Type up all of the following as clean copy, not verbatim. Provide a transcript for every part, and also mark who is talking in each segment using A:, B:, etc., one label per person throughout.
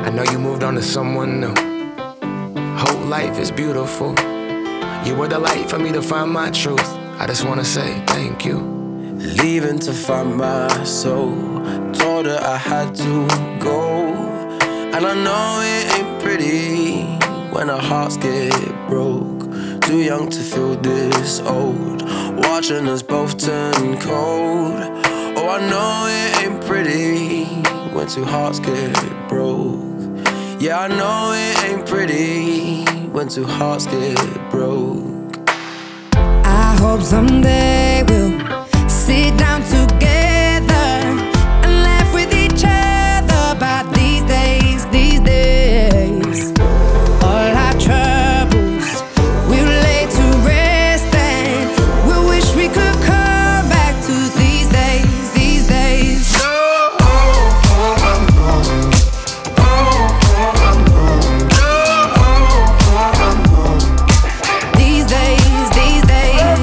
A: I know you moved on to someone new. Whole life is beautiful. You were the light for me to find my truth. I just wanna say thank you.
B: Leaving to find my soul. Told her I had to go. And I know it ain't pretty when our hearts get broke. Too young to feel this old, watching us both turn cold. Oh, I know it ain't pretty when two hearts get broke. Yeah, I know it ain't pretty when two hearts get broke.
C: I hope someday we'll sit down together and laugh with each other about these days, these days. All our troubles we'll lay to rest, and we wish we could come back to these days, these days. These days, these days.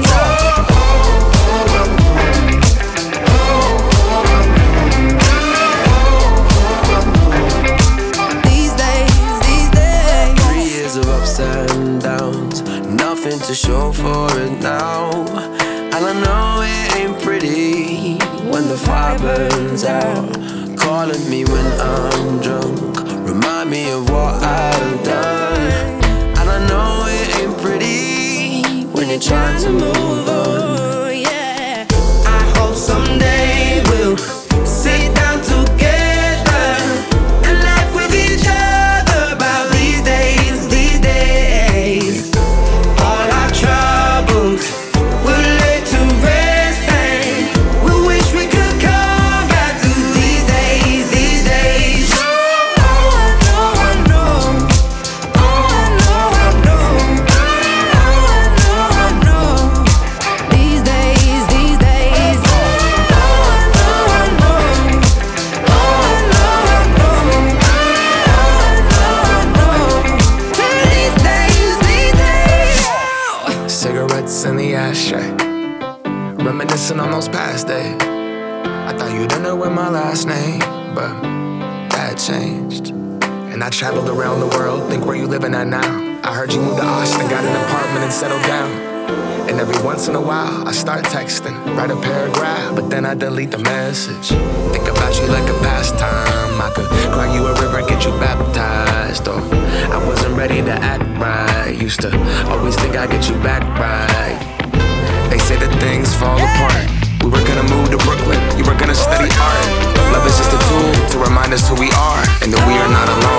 C: These days, these days.
B: 3 years of ups and downs, nothing to show for it now. And I know it ain't pretty when the fire burns out. Calling me when I'm drunk, remind me of what I've done. And I know it ain't pretty when you're trying to move on.
C: Oh, yeah. I hope someday we'll sit down together and laugh with each other about these days, these days. All our troubles we'll lay to rest, and we wish we could come back to these days, these days. Oh, I know, I know. Oh, I know, I know. Oh, I know, I know. These days, these days. Oh, I know, I know. Oh, I know, I know. Oh, I know, I know. These days, these days.
A: Cigarettes in the ashtray, reminiscing on those past days. I thought you didn't know my last name, but that changed. And I traveled around the world, think where you living at now. I heard you moved to Austin, got an apartment and settled down. And every once in a while, I start texting, write a paragraph, but then I delete the message. Think about you like a pastime. I could cry you a river, get you baptized. Or I wasn't ready to act right. Used to always think I'd get you back right. They say that things fall apart. We were gonna move to Brooklyn, you were gonna study art. Love is just a tool to remind us who we are, and that we are not alone.